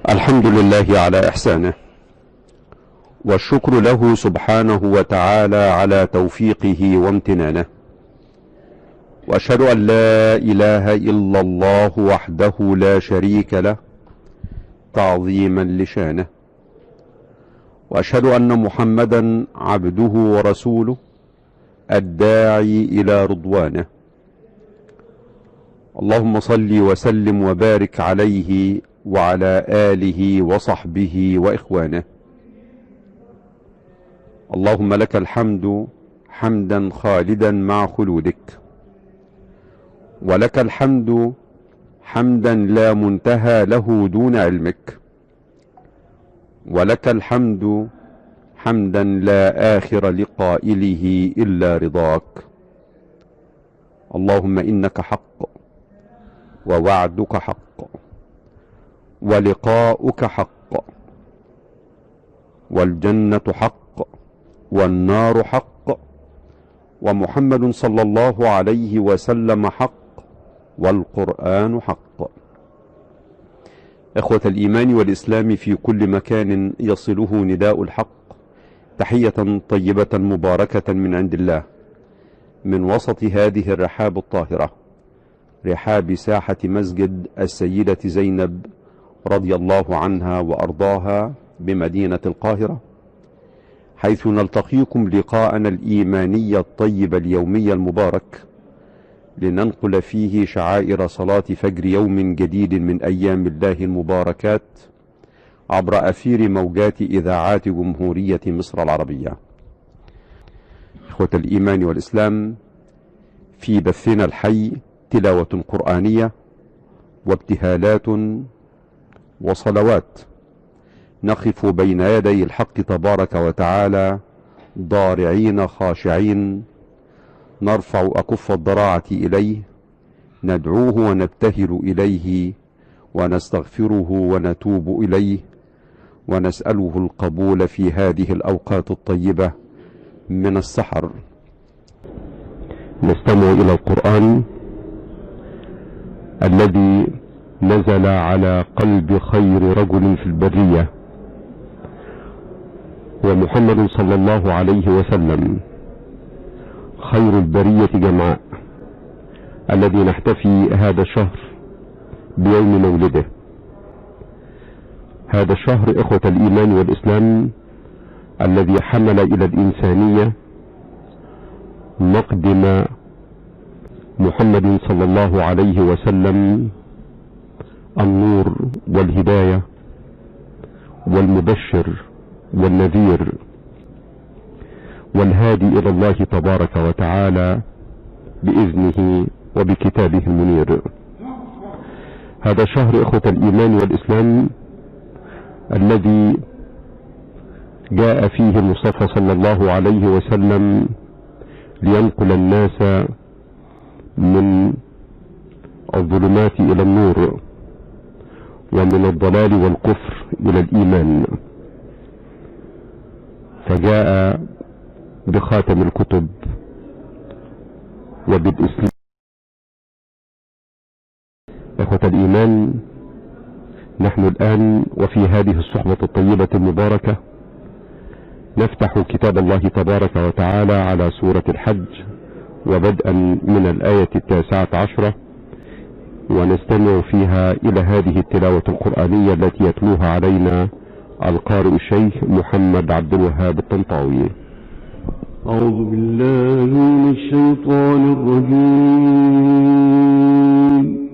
الحمد لله على إحسانه، والشكر له سبحانه وتعالى على توفيقه وامتنانه، وأشهد أن لا إله إلا الله وحده لا شريك له تعظيما لشانه، وأشهد أن محمدا عبده ورسوله الداعي إلى رضوانه. اللهم صل وسلم وبارك عليه وعلى آله وصحبه وإخوانه. اللهم لك الحمد حمدا خالدا مع خلودك، ولك الحمد حمدا لا منتهى له دون علمك، ولك الحمد حمدا لا آخر لقائله إلا رضاك. اللهم إنك حق، ووعدك حق، ولقاؤك حق، والجنة حق، والنار حق، ومحمد صلى الله عليه وسلم حق، والقرآن حق. إخوة الإيمان والإسلام في كل مكان يصله نداء الحق، تحية طيبة مباركة من عند الله، من وسط هذه الرحاب الطاهرة، رحاب ساحة مسجد السيدة زينب رضي الله عنها وأرضاها بمدينة القاهرة، حيث نلتقيكم لقاءنا الإيماني الطيب اليومي المبارك، لننقل فيه شعائر صلاة فجر يوم جديد من أيام الله المباركات عبر أثير موجات إذاعات جمهورية مصر العربية. إخوة الإيمان والإسلام، في بثنا الحي تلاوة قرآنية وابتهالات وصلوات، نقف بين يدي الحق تبارك وتعالى ضارعين خاشعين، نرفع أكف الضراعة إليه، ندعوه ونبتهل إليه، ونستغفره ونتوب إليه، ونسأله القبول في هذه الأوقات الطيبة من السحر. نستمع إلى القرآن الذي نزل على قلب خير رجل في البرية، ومحمد صلى الله عليه وسلم خير البرية جمعاء، الذي نحتفي هذا الشهر بيوم مولده. هذا الشهر إخوة الإيمان والإسلام الذي حمل إلى الإنسانية مقدم محمد صلى الله عليه وسلم النور والهداية والمبشر والنذير والهادي إلى الله تبارك وتعالى بإذنه وبكتابه المنير. هذا الشهر إخوة الإيمان والإسلام الذي جاء فيه المصطفى صلى الله عليه وسلم لينقل الناس من الظلمات إلى النور، ومن الضلال والكفر إلى الإيمان، فجاء بخاتم الكتب وبالإسلام. إخوة الإيمان، نحن الآن وفي هذه الصحبة الطيبة المباركة نفتح كتاب الله تبارك وتعالى على سورة الحج، وبدءا من الآية 19، ونستمع فيها إلى هذه التلاوة القرآنية التي يتلوها علينا القارئ الشيخ محمد عبد الوهاب الطنطاوي. أعوذ بالله من الشيطان الرجيم.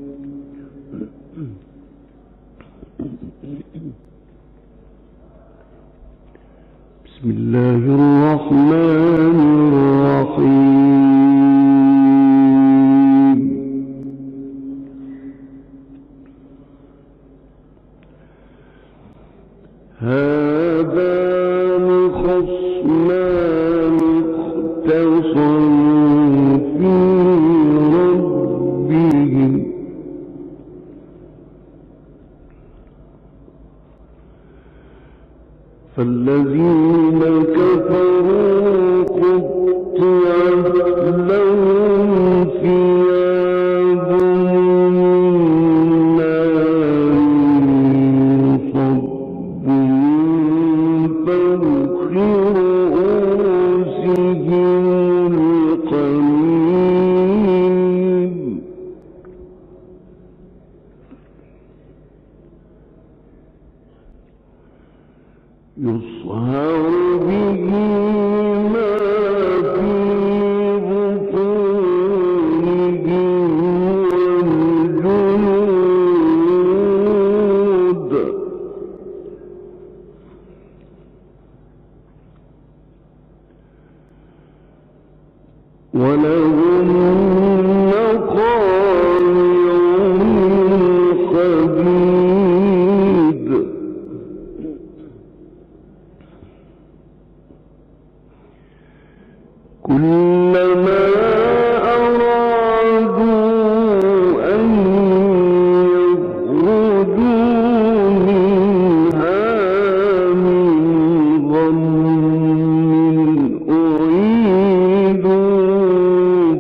بسم الله الرحمن الرحيم. هذان خصمان اختصموا في ربهم فالذين كفروا قطعت لهم ثياب من نار يصهر به ما في بطونهم والجنود ولهم مقامع حديد كلما أرادوا أن يخرجوا منها من غم أعيدوا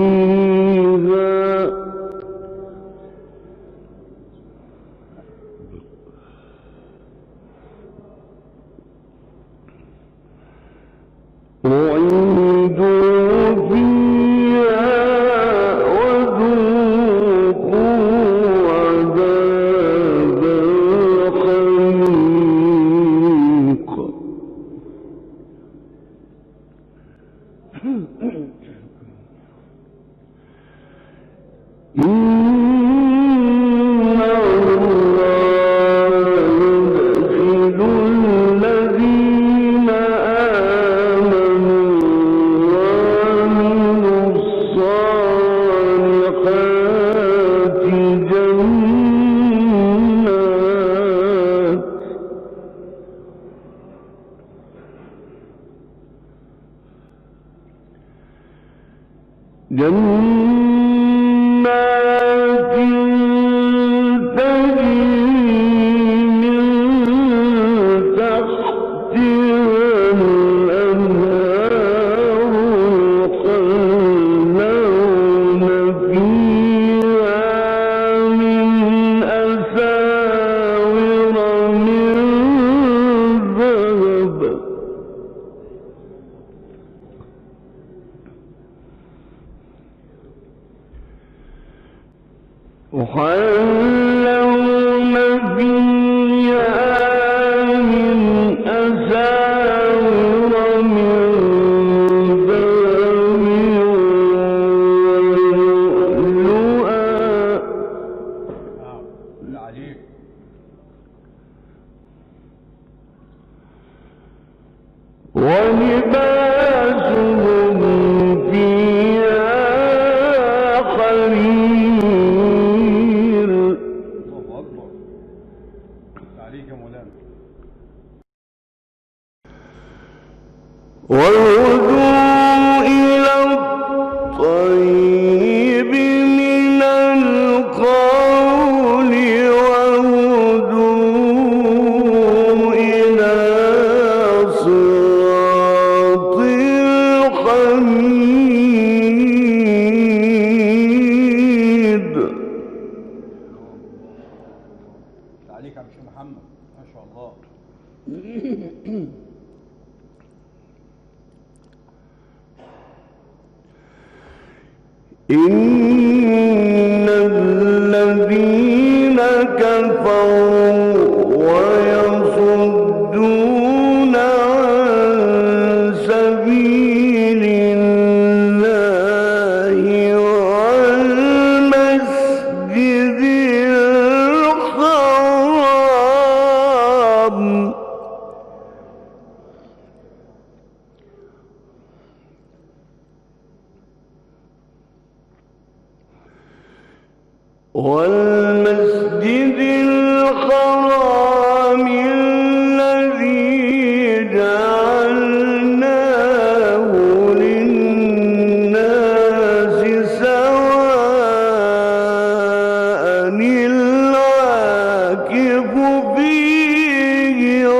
فيها وذوقوا عذاب الحريق إن الله يدخل الذين آمنوا وعملوا الصالحات جنات تجري من تحتها الأنهار يحلون فيها من أساور من ذهب يحلون فيها من أساور من ذهب ولباسهم فيها حرير. الله أكبر. عليك يا مولانا. وهدوا إلى الطيب من القول وهدوا إلى صراط الحميد. عليك يا عم الشيخ محمد، ما شاء الله. إن الذين كفروا ويصدون عن سبيل الله والمسجد الحرام الذي جعلناه للناس سواء العاكف فيه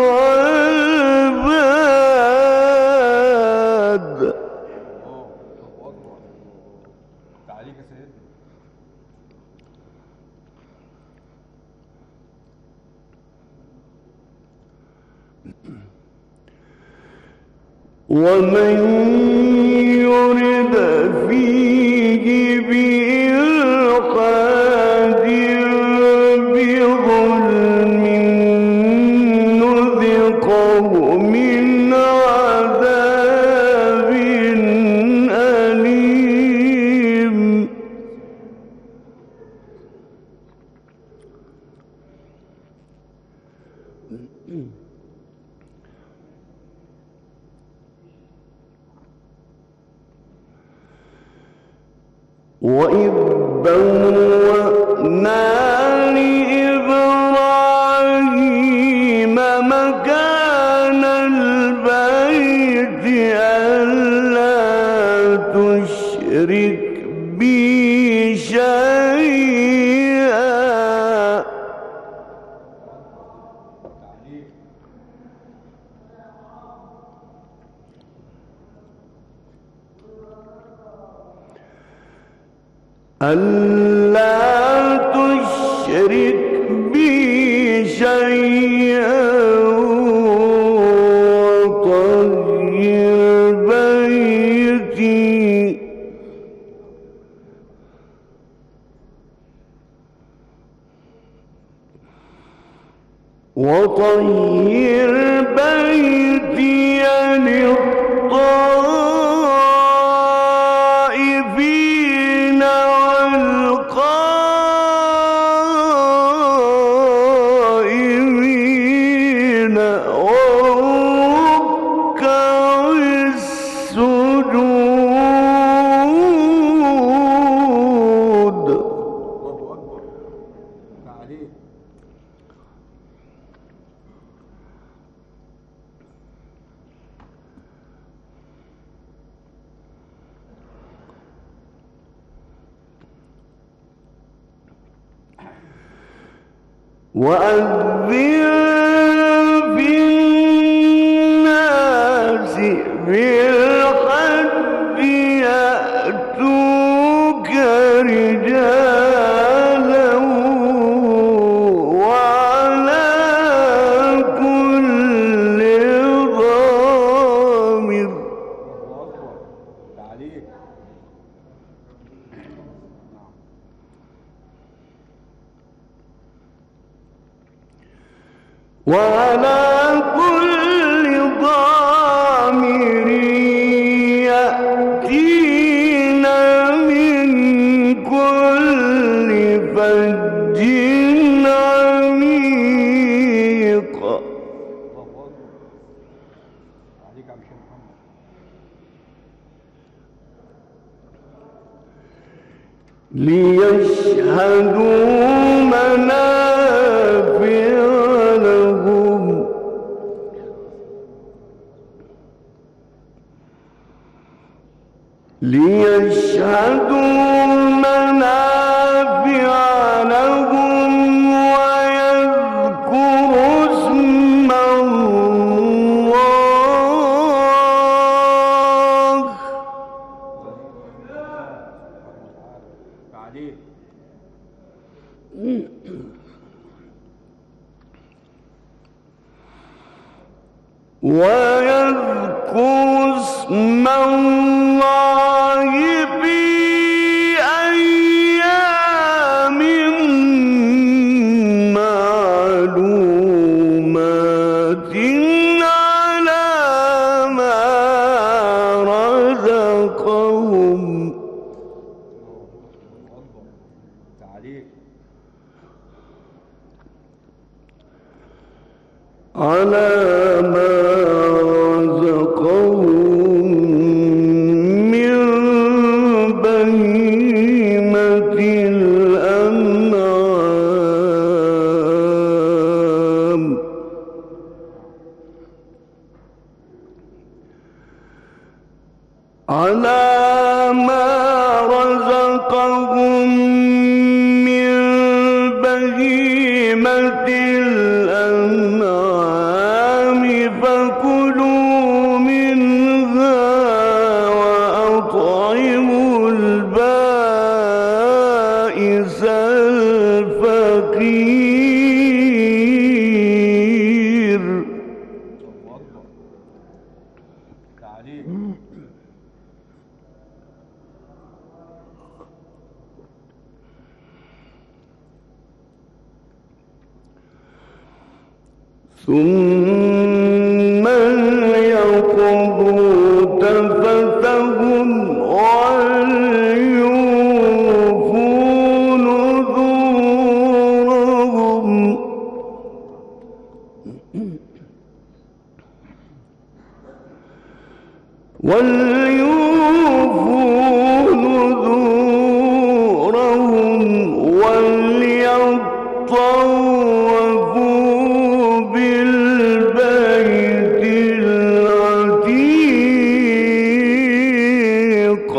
والباد. الله أكبر. عليك يا سيدنا. ومن يرد فيه بإلحاد بظلم نذقه وإذ بوأنا لإبراهيم مكان البيت ألا تشرك بي شيئا وطهر بيتي للطائفين والقائمين والركع السجود. وأذن في الناس بالحج يأتوك رجالا وعلى كل ضامر يأتين من كل فج عميق. ليشهدوا منافع لهم ويذكروا اسم الله في أيام معلومات على ما رزقهم من بهيمة الأنعام على ما رزقهم من بهيمة الأنعام فكلوا منها وأطعموا البائس الفقير. ثم ليقضوا تفثهم وليوفوا نذورهم وليوفوا نذورهم وليطوفوا بالبيت العتيق.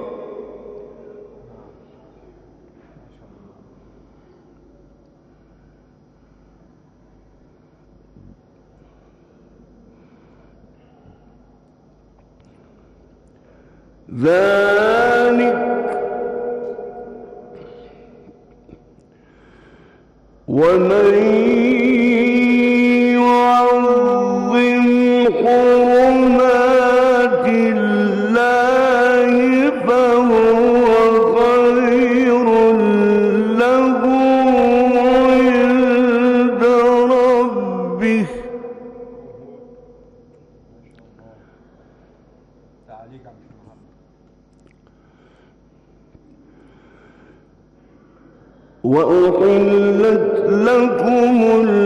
ذلك ومن يعظم حرمات الله فهو خير له عند ربه. تعليق عن محمد. وأحلت لكم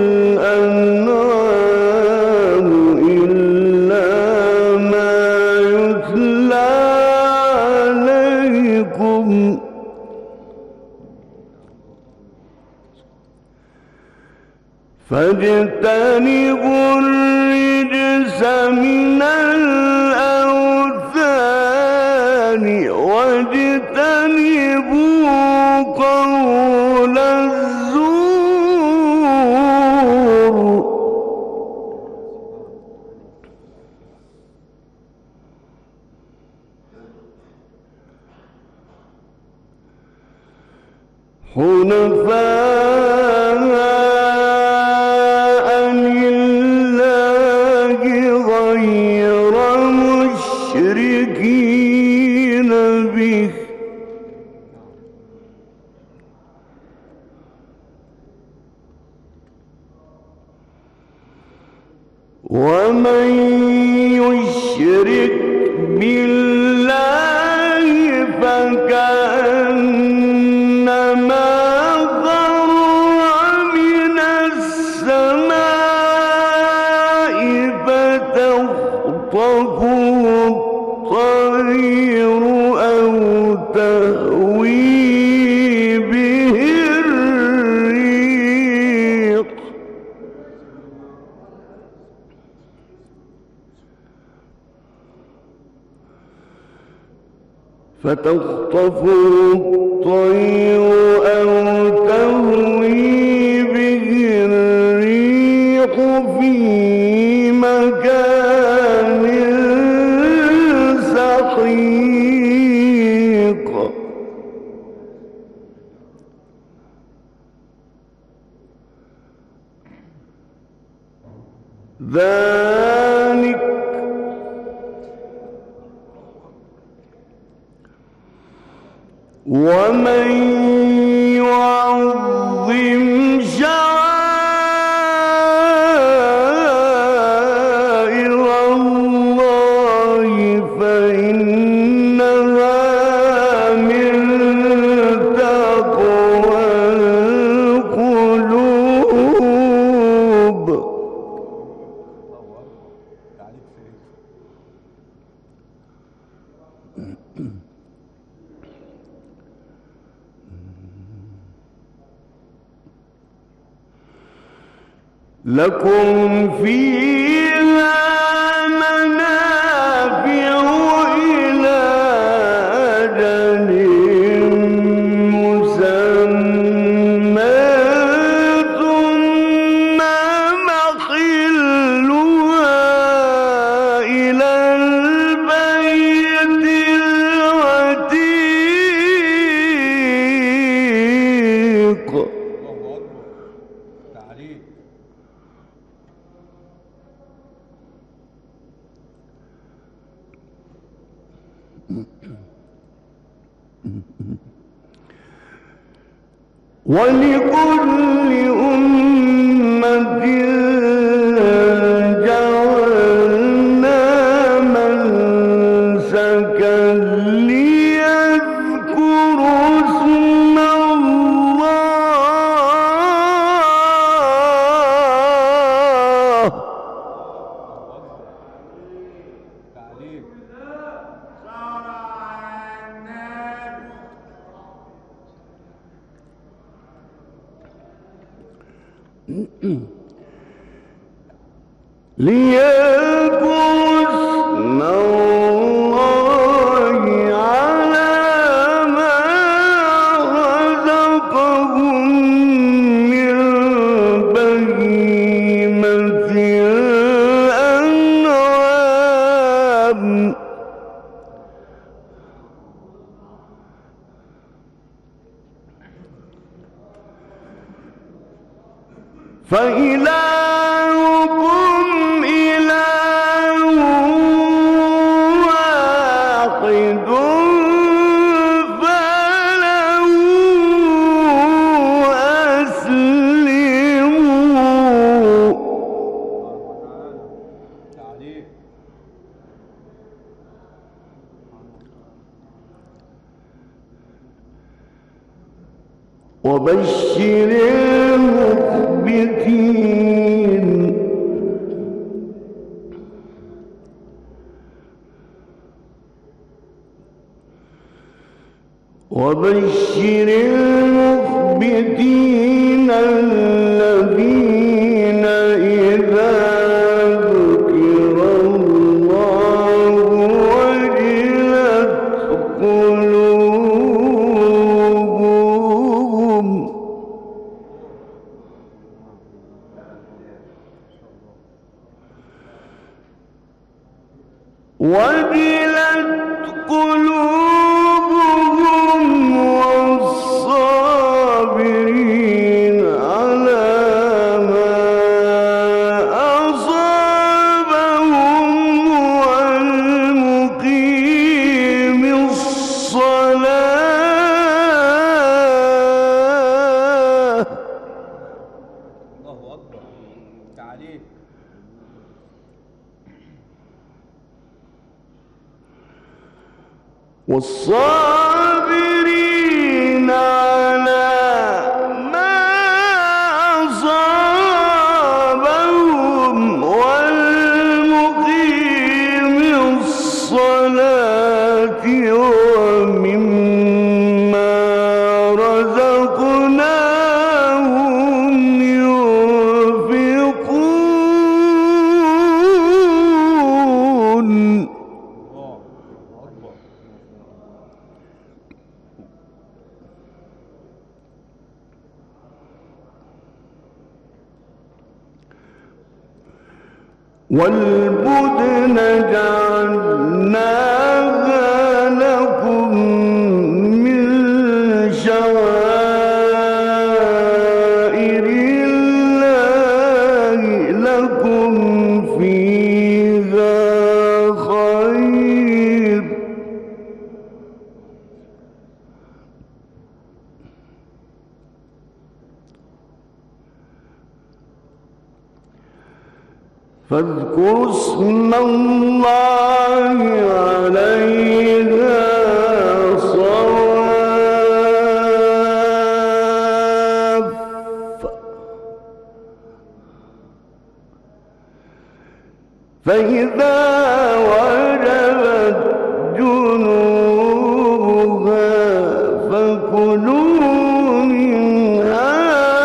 الأنعام إلا ما يتلى عليكم فاجتنبوا الرجس من الأوثان واجتنبوا قول الزور. حنفاء لله غير مشركين به ومن يشرك بالله فكأنما خر من السماء فتخطفه الطير أو تهوي به الريح. فتخطفه الطير أو تهوي به الريح في مكان سحيق. ذلك ومن يعظم شعائر الله فإنها من تقوى القلوب. تعليق في لكم فيها منافع إلى أجل مسمى ثم محلها إلى البيت العتيق. الله أكبر. تعليق. ولكل أمة جعلنا منسكا ليذكروا اسم الله. تعليق. ليذكروا اسم الله على ما رزقهم من بهيمة الأنعام فإلهكم إله واحد فله أسلموا تعليق. وبشر المخبتين الذين إذا ذكر الله وجلت قلوبهم والصابرين على ما أصابهم والمقيم الصلاة الله أكبر. تعليق. والصابرين على ما أصابهم والمقيم الصلاة ومما رزقناهم ينفقون الله أكبر. والبدن جعلناها لكم من شعائر الله لكم فيها خير فاذكروا اسم الله عليها صواف فإذا وجبت جنوبها فكلوا منها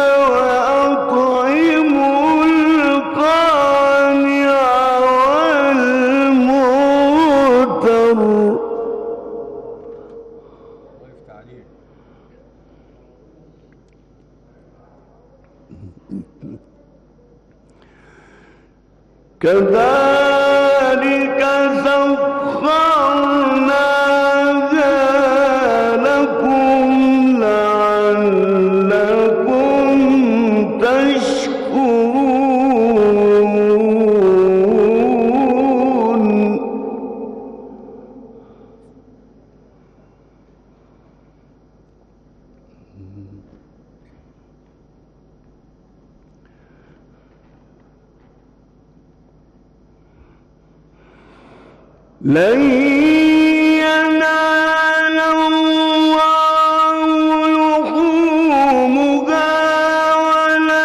وأطعموا القانع والمعتر ضيف تعليق. كذلك سخرناها لكم لعلكم تشكرون لن ينال الله لحومها ولا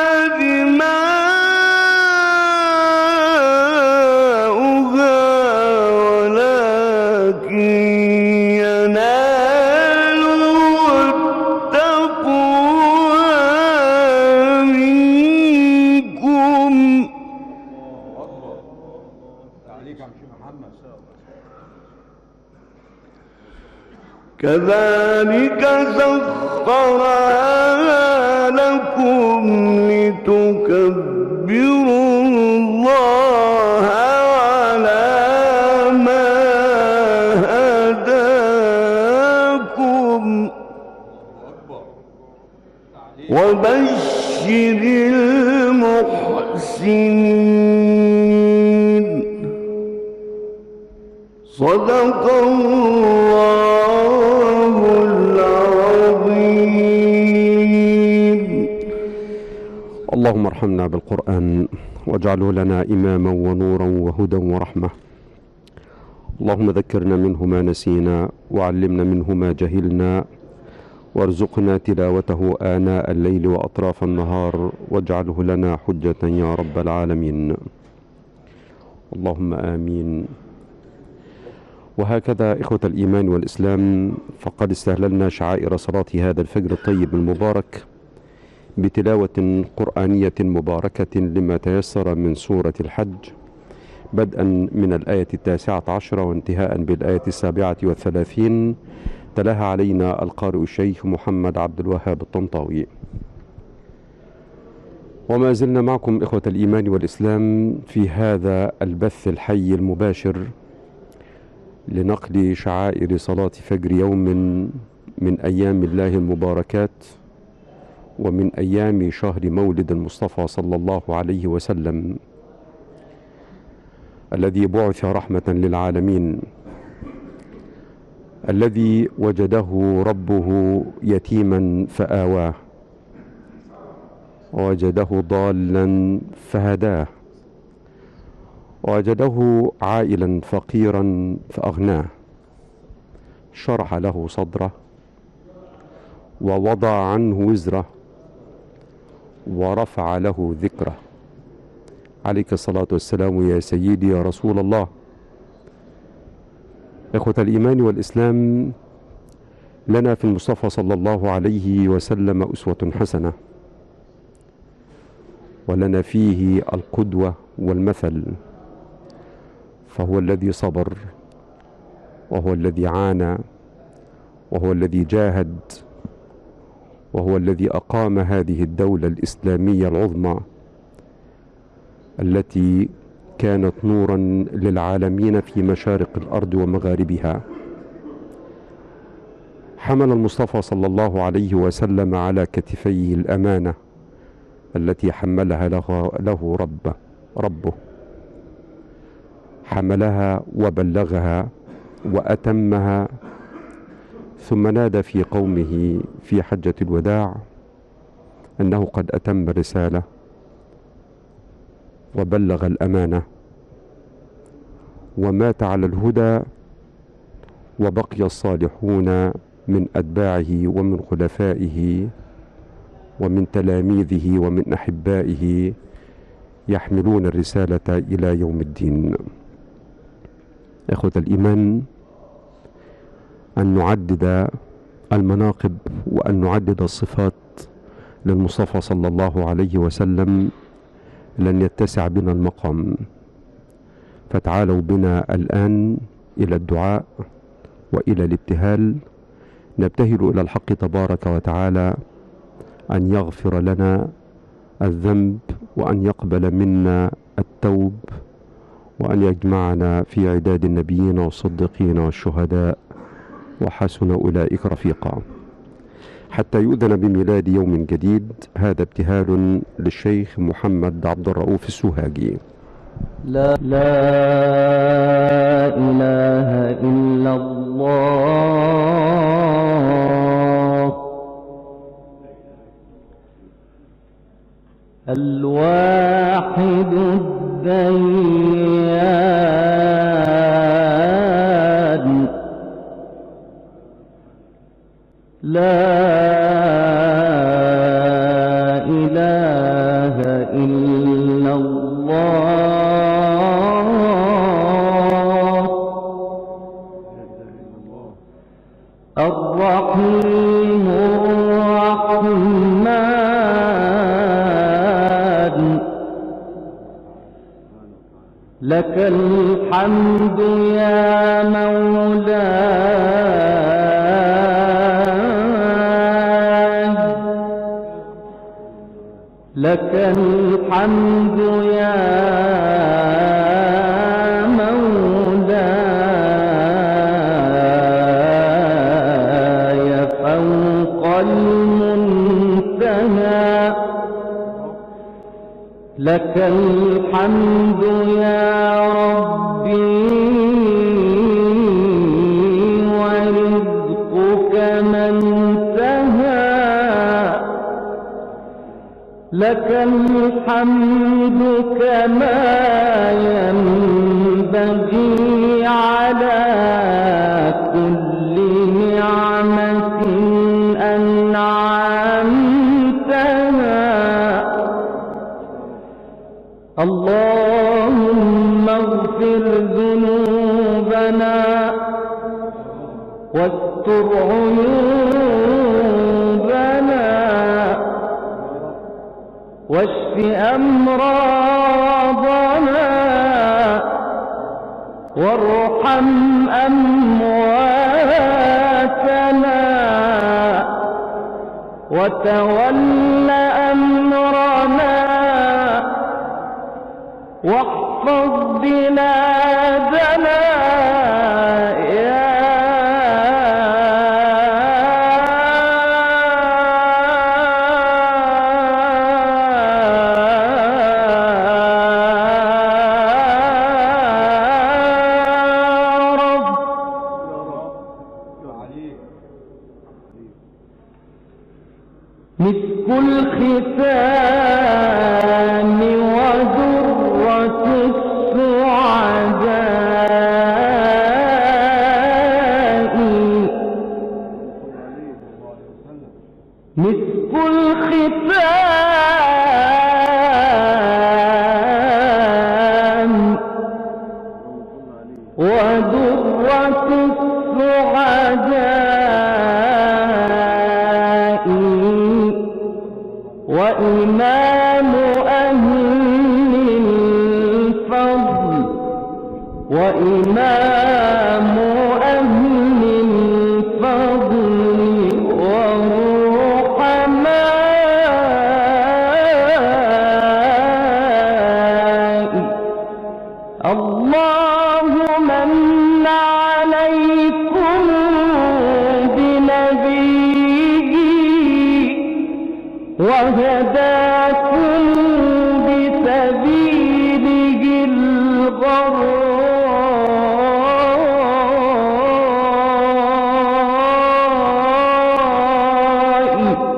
دماؤها ولكن يناله التقوى منكم كذلك سخرها لكم لتكبروا الله على ما هداكم وبشر المحسنين. صدق الله العظيم. اللهم ارحمنا بالقرآن واجعله لنا إماما ونورا وهدى ورحمة. اللهم ذكرنا منه ما نسينا وعلمنا منه ما جهلنا وارزقنا تلاوته آناء الليل وأطراف النهار واجعله لنا حجة يا رب العالمين. اللهم آمين. وهكذا إخوة الإيمان والإسلام، فقد استهللنا شعائر صلاة هذا الفجر الطيب المبارك بتلاوة قرآنية مباركة لما تيسر من سورة الحج، بدءا من الآية 19 وانتهاء بالآية 37. تلاها علينا القارئ الشيخ محمد عبد الوهاب الطنطاوي. وما زلنا معكم إخوة الإيمان والإسلام في هذا البث الحي المباشر لنقل شعائر صلاة فجر يوم من أيام الله المباركات ومن أيام شهر مولد المصطفى صلى الله عليه وسلم الذي بعث رحمة للعالمين، الذي وجده ربه يتيما فآواه، ووجده ضالا فهداه، ووجده عائلا فقيرا فأغناه، شرح له صدره ووضع عنه وزره ورفع له ذكره. عليك الصلاة والسلام يا سيدي يا رسول الله. إخوة الإيمان والإسلام، لنا في المصطفى صلى الله عليه وسلم أسوة حسنة، ولنا فيه القدوة والمثل، فهو الذي صبر، وهو الذي عانى، وهو الذي جاهد، وهو الذي أقام هذه الدولة الإسلامية العظمى التي كانت نورا للعالمين في مشارق الأرض ومغاربها. حمل المصطفى صلى الله عليه وسلم على كتفيه الأمانة التي حملها له ربه، حملها وبلغها وأتمها، ثم نادى في قومه في حجة الوداع أنه قد أتم الرسالة وبلغ الأمانة ومات على الهدى، وبقي الصالحون من أتباعه ومن خلفائه ومن تلاميذه ومن أحبائه يحملون الرسالة إلى يوم الدين. إخوة الإيمان، أن نعدد المناقب وأن نعدد الصفات للمصطفى صلى الله عليه وسلم لن يتسع بنا المقام، فتعالوا بنا الآن إلى الدعاء وإلى الابتهال، نبتهل إلى الحق تبارك وتعالى أن يغفر لنا الذنب وأن يقبل منا التوب وأن يجمعنا في عداد النبيين والصديقين والشهداء وحسن أولئك رفيقا، حتى يؤذن بميلاد يوم جديد. هذا ابتهال للشيخ محمد عبد الرؤوف السوهاجي. لا إله إلا الله الواحد الديان، لا إله إلا الله الرحيم الرحمن لك الحمد يا مولاي، لك الحمد يا مولاي فوق المنتهى، لك الحمد يا ربي ورزقك ما انتهى، لك الحمد كما ينبغي على كل نعمة أنعمتها. اللهم اغفر ذنوبنا واستر عيوبنا واشف أمراضنا وارحم أمواتنا وتول أمرنا واحفظ بلادنا يا رب. مسك الختام ودرة السعداء، مسك الختام ودرة السعداء وإمام أهل الفضل وإمام أهل الفضل والرحماء. الله من عليكم بنبيه وهداكم بسبيله الغراء.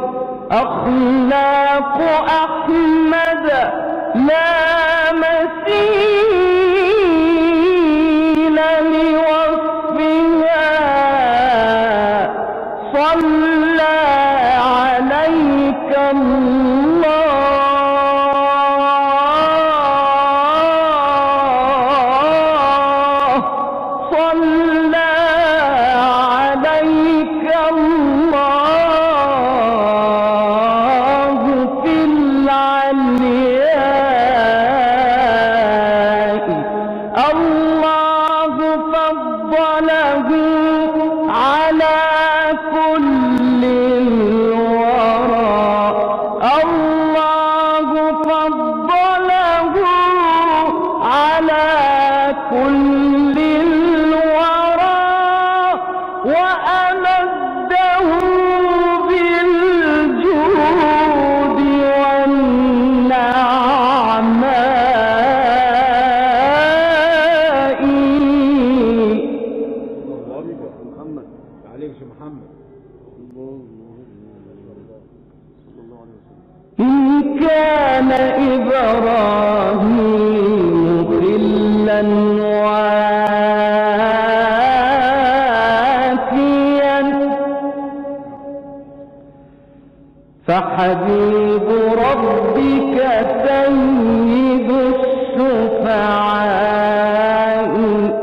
أخلاق أحمد لا مثيل لوصفها، صلى عليك الله، صلى عليك الله في العلياء. الله فضله على كل الورى، الله فضله على كل الورى وأمده بالجود والنعماء. محمد عليك يا محمد. إن كان إبراهيم خلا وافيا فحبيب ربك سيد الشفعاء.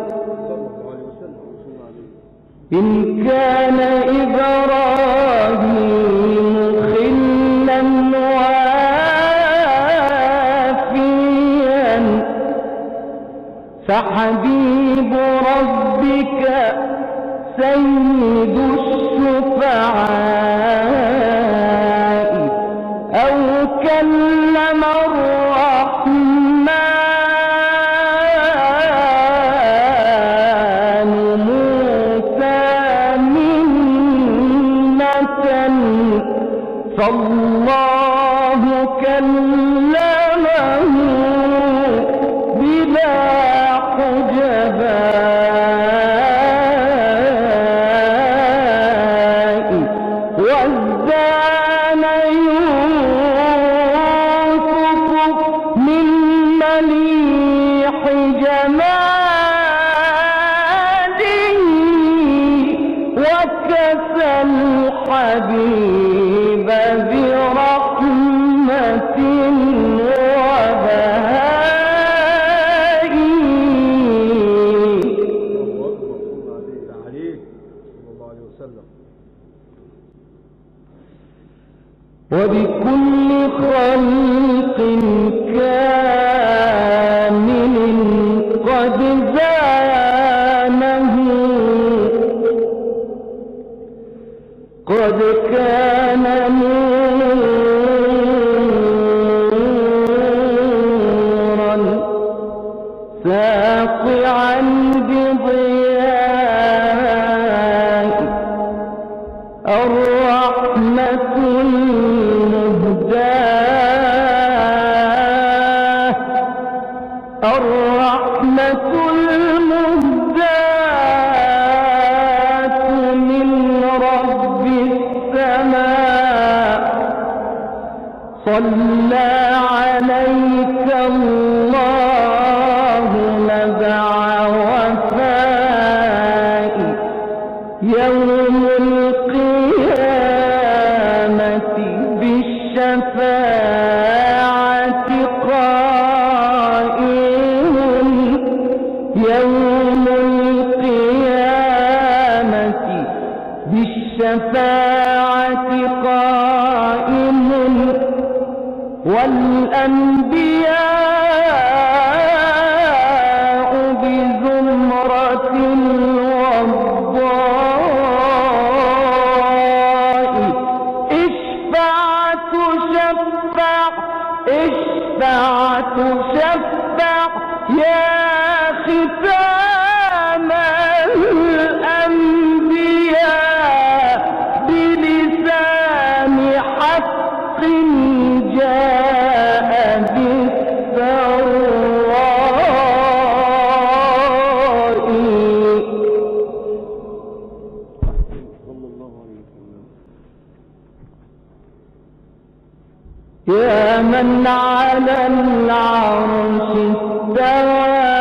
إن كان إبراهيم خلا وافيا فحبيب ربك سيد الشفعاء أو كلم الرحمن موسى منة فالله كلمه بلا حجباء وازدان يوسف من مليح جماله وكسى الحبيب برحمة وبهاء وبكل خلق كامل قد زانه قد كان نورا ساطعا بضياء الرحمة المهداة الرحمة المهداة من رب السماء صلى عليك الله نبع وفاء يوم القيامة بالشفاعة قائم يوم القيامة بالشفاعة قائم والأنبياء بزمرة الوضاء اشفع تشفع يا ختام الأنبياء بلسان حق جاء بالسراء يا من على العرش استوى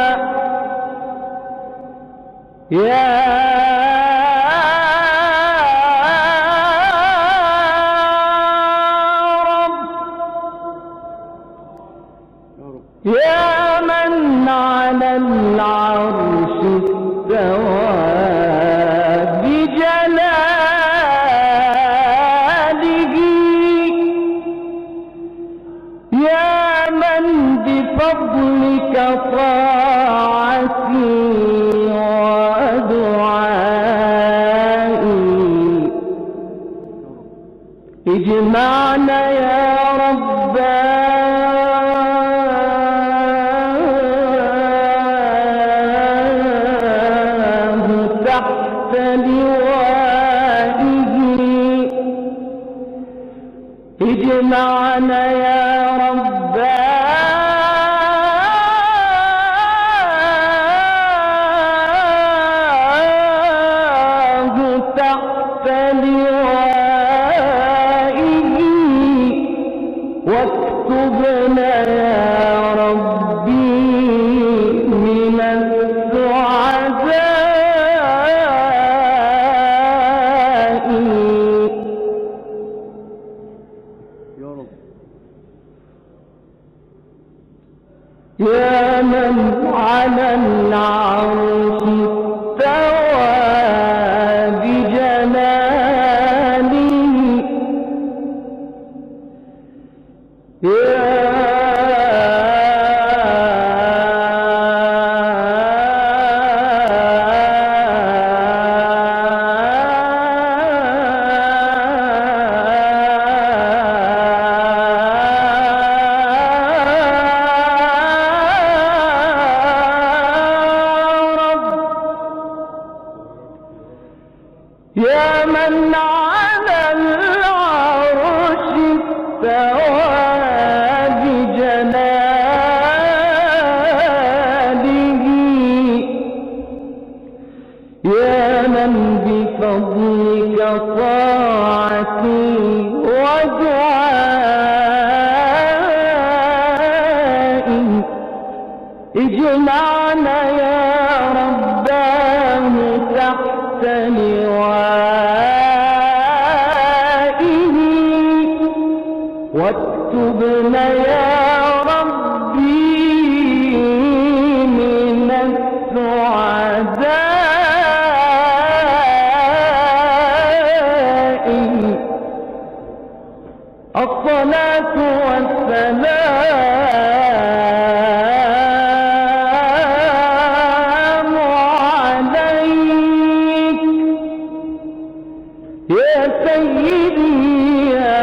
يا رب يا من على العرش استوى بجلاله يا من بفضلك طاعتي ودعائي اجمعنا يا رباه تحت لوائه اجمعنا يا واكتبنا يا ربي من السعداء يا رب يا من على العرش استوى بجلاله يا اجمعنا يا رباه تحت لوائه واكتبنا يا ربي من السعداء. الصلاة والسلام عليك يا سيدي يا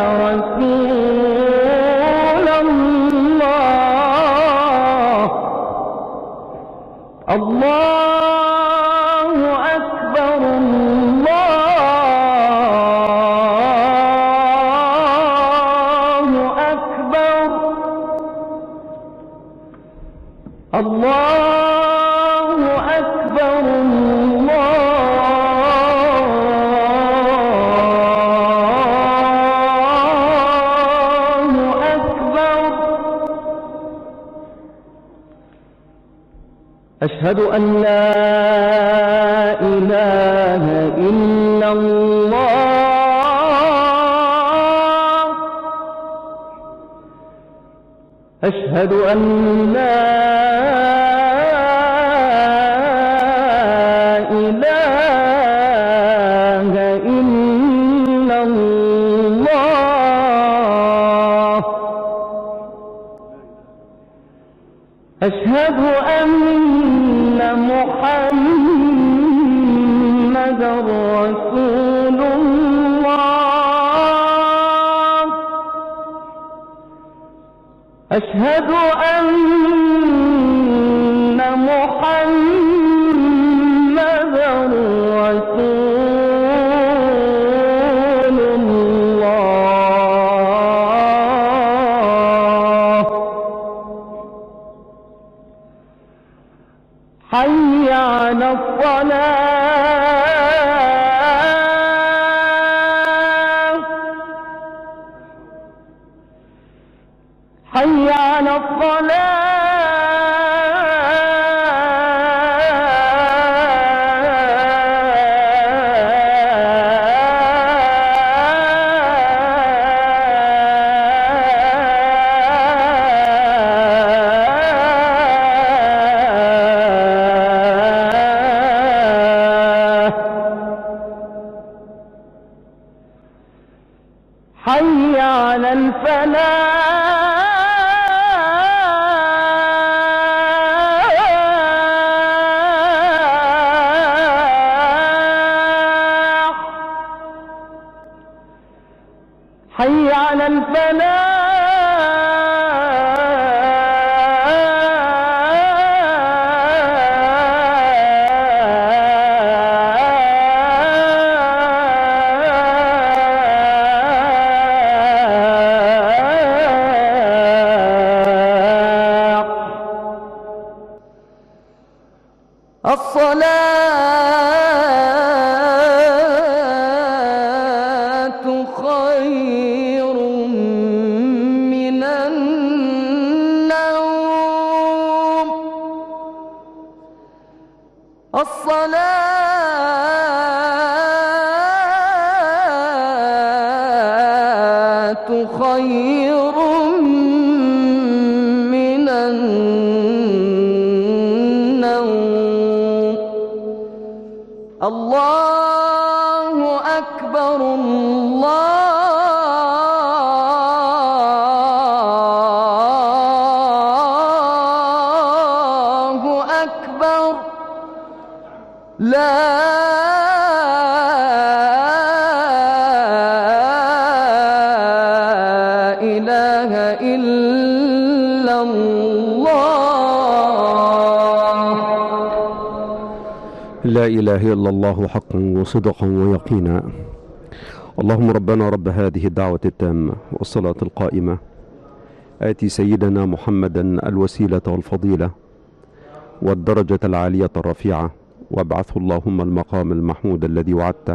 رسول الله. الله أكبر الله أكبر الله أكبر الله أكبر. أشهد أن لا إله إلا الله. أشهد أن لا إله إلا الله. أشهد أن محمدا رسول الله. أشهد أن محمدا رسول الله. حي على الصلاة. حي على حي على الفلاح. حي على الفلاح. الصلاة خير من النوم. الصلاة خير من النوم. الله أكبر الله أكبر. لا إله إلا الله. لا إله إلا الله حقا وصدقا ويقينا. اللهم ربنا رب هذه الدعوة التامة والصلاة القائمة آتي سيدنا محمدا الوسيلة والفضيلة والدرجة العالية الرفيعة وابعثه اللهم المقام المحمود الذي وعدته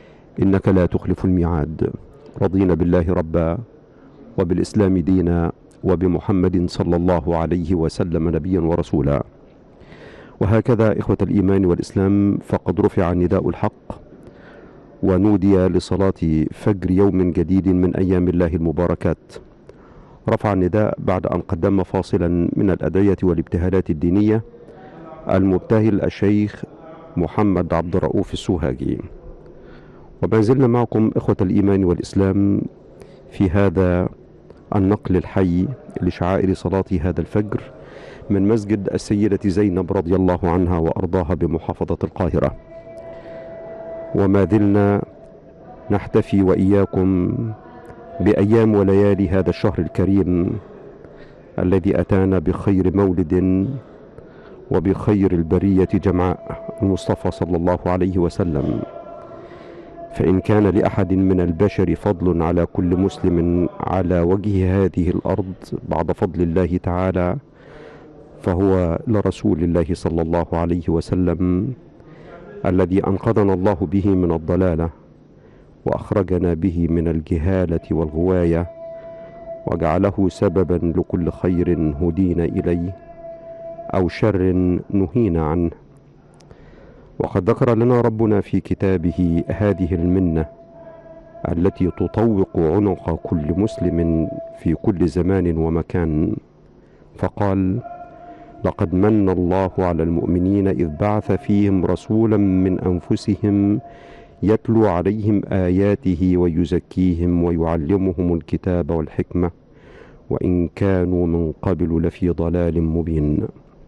إنك لا تخلف الميعاد. رضينا بالله ربا وبالإسلام دينا وبمحمد صلى الله عليه وسلم نبيا ورسولا. وهكذا إخوة الإيمان والإسلام، فقد رفع نداء الحق ونودي لصلاة فجر يوم جديد من أيام الله المباركات. رفع النداء بعد أن قدم فاصلا من الأدعية والابتهالات الدينية المبتهل الشيخ محمد عبد الرؤوف السوهاجي. وما زلنا معكم إخوة الإيمان والإسلام في هذا النقل الحي لشعائر صلاة هذا الفجر من مسجد السيدة زينب رضي الله عنها وأرضاها بمحافظة القاهرة. وما زلنا نحتفي وإياكم بأيام وليالي هذا الشهر الكريم الذي أتانا بخير مولد وبخير البرية جمعاء المصطفى صلى الله عليه وسلم. فإن كان لأحد من البشر فضل على كل مسلم على وجه هذه الأرض بعد فضل الله تعالى فهو لرسول الله صلى الله عليه وسلم، الذي أنقذنا الله به من الضلالة وأخرجنا به من الجهالة والغواية وجعله سببا لكل خير هدينا إليه أو شر نهينا عنه. وقد ذكر لنا ربنا في كتابه هذه المنة التي تطوق عنق كل مسلم في كل زمان ومكان، فقال: لقد من الله على المؤمنين إذ بعث فيهم رسولا من أنفسهم يتلو عليهم آياته ويزكيهم ويعلمهم الكتاب والحكمة وإن كانوا من قبل لفي ضلال مبين.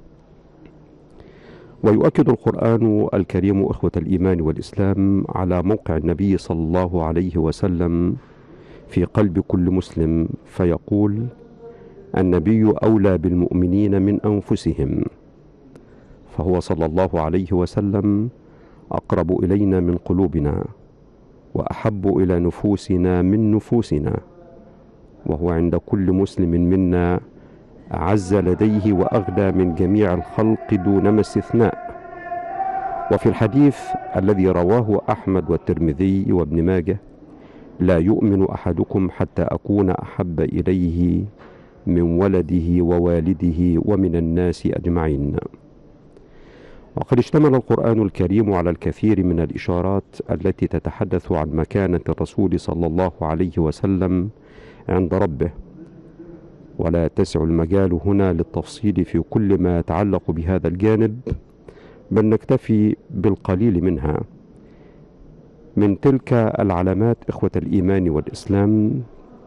ويؤكد القرآن الكريم إخوة الإيمان والإسلام على موقع النبي صلى الله عليه وسلم في قلب كل مسلم، فيقول: النبي أولى بالمؤمنين من أنفسهم، فهو صلى الله عليه وسلم أقرب إلينا من قلوبنا وأحب إلى نفوسنا من نفوسنا، وهو عند كل مسلم منا أعز لديه وأغلى من جميع الخلق دونما استثناء. وفي الحديث الذي رواه أحمد والترمذي وابن ماجه: لا يؤمن أحدكم حتى أكون أحب إليه من ولده ووالده ومن الناس أجمعين. وقد اشتمل القرآن الكريم على الكثير من الإشارات التي تتحدث عن مكانة الرسول صلى الله عليه وسلم عند ربه، ولا تسع المجال هنا للتفصيل في كل ما يتعلق بهذا الجانب، بل نكتفي بالقليل منها. من تلك العلامات إخوة الإيمان والإسلام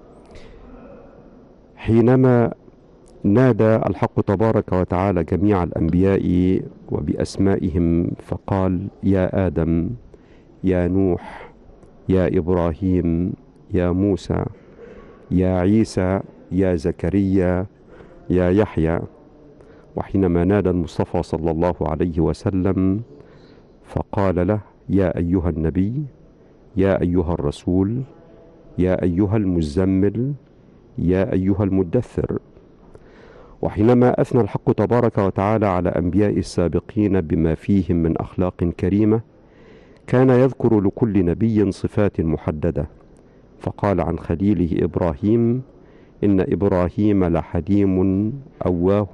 حينما نادى الحق تبارك وتعالى جميع الأنبياء وبأسمائهم فقال: يا آدم، يا نوح، يا إبراهيم، يا موسى، يا عيسى، يا زكريا، يا يحيى. وحينما نادى المصطفى صلى الله عليه وسلم فقال له: يا أيها النبي، يا أيها الرسول، يا أيها المزمل، يا أيها المدثر. وحينما أثنى الحق تبارك وتعالى على أنبياء السابقين بما فيهم من أخلاق كريمة، كان يذكر لكل نبي صفات محددة، فقال عن خليله إبراهيم: إن إبراهيم لحليم أواه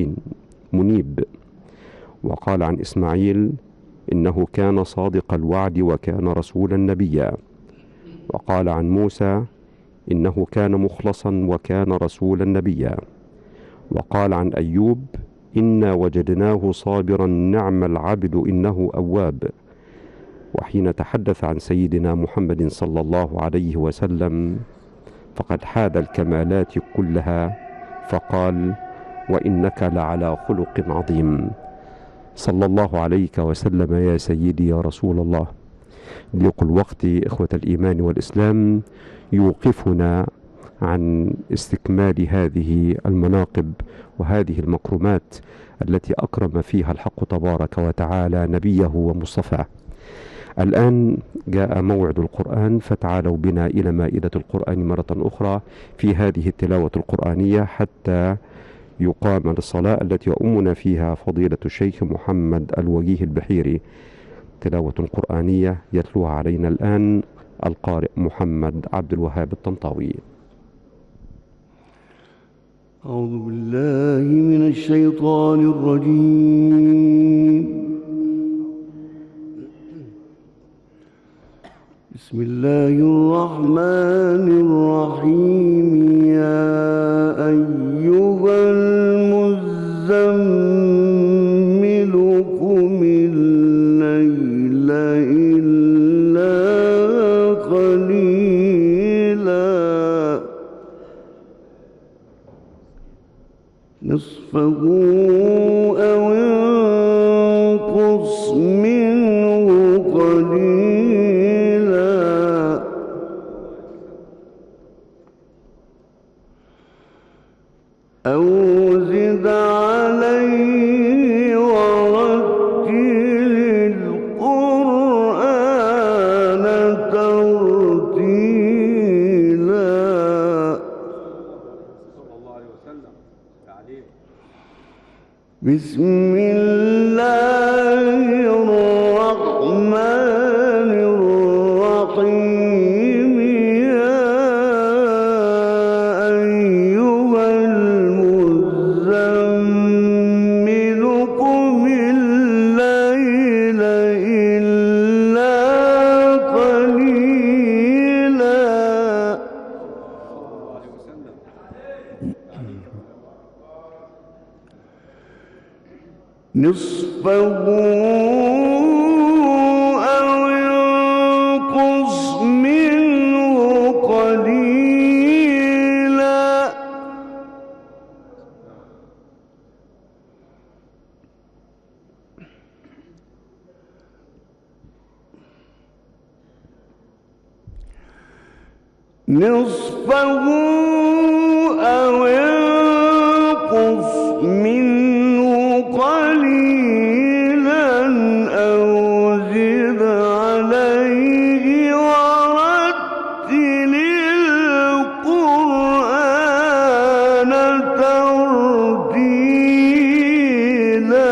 منيب. وقال عن إسماعيل: إنه كان صادق الوعد وكان رسولا نبيا. وقال عن موسى: إنه كان مخلصا وكان رسولا نبيا. وقال عن أيوب: إنا وجدناه صابرا نعم العبد إنه أواب. وحين تحدث عن سيدنا محمد صلى الله عليه وسلم فقد حاز الكمالات كلها، فقال: وإنك لعلى خلق عظيم. صلى الله عليك وسلم يا سيدي يا رسول الله. ضيق الوقت إخوة الإيمان والإسلام يوقفنا عن استكمال هذه المناقب وهذه المكرمات التي أكرم فيها الحق تبارك وتعالى نبيه ومصطفاه. الآن جاء موعد القرآن، فتعالوا بنا إلى مائدة القرآن مرة أخرى في هذه التلاوة القرآنية حتى يقام للصلاة التي يؤمنا فيها فضيلة الشيخ محمد الوجيه البحيري. تلاوة قرآنية يتلوها علينا الآن القارئ محمد عبد الوهاب الطنطاوي. أعوذ بالله من الشيطان الرجيم. بسم الله الرحمن الرحيم. يا أيها المزمل قم الليل إلا قليلا نصفه أو انقص منه قليلا أو زد عليه ورتل القرآن ترتيلا. بسم الله الرحمن الرحيم. يا أيها المزمل قم الليل إلا قليلا نصفه أو ينقص منه قليلا نصفه أو ينقص منه قليلا أو زد عليه ورتل القرآن ترتيلا.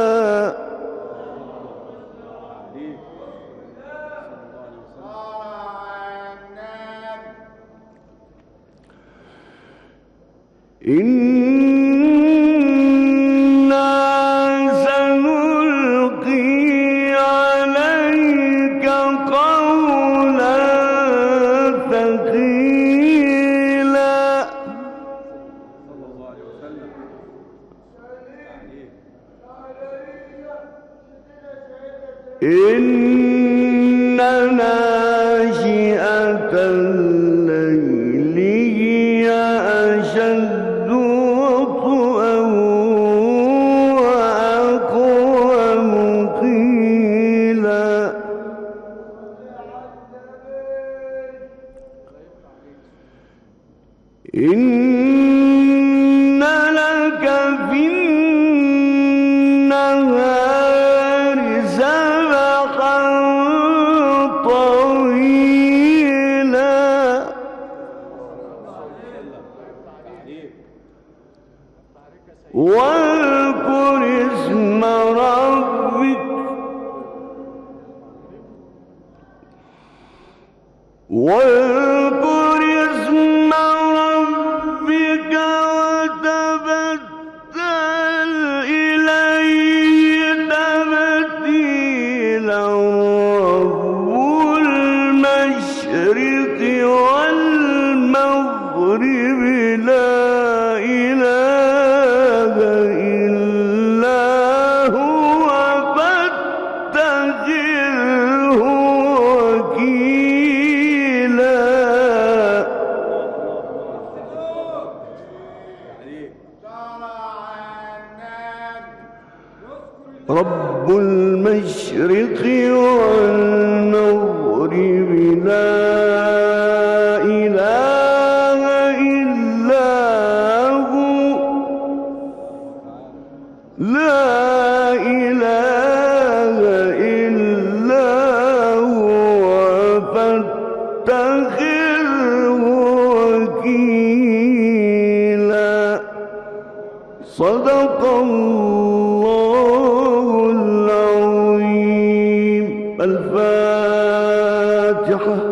إنا سنلقي عليك قولا ثقيلا. إن ناشئة الليل هي أشد وطئا وأقوم قيلا. إن لك في النهار سبحا طويلا واذكر اسم ربك وتبتل إليه تبتيلا. رب المشرق والمغرب لا إله إلا هو فاتخذه وكيلا. رب المشرق والمغرب لا إله إلا هو لا إله إلا هو فاتخذه وكيلا. صدق الله العظيم. الفاتحة.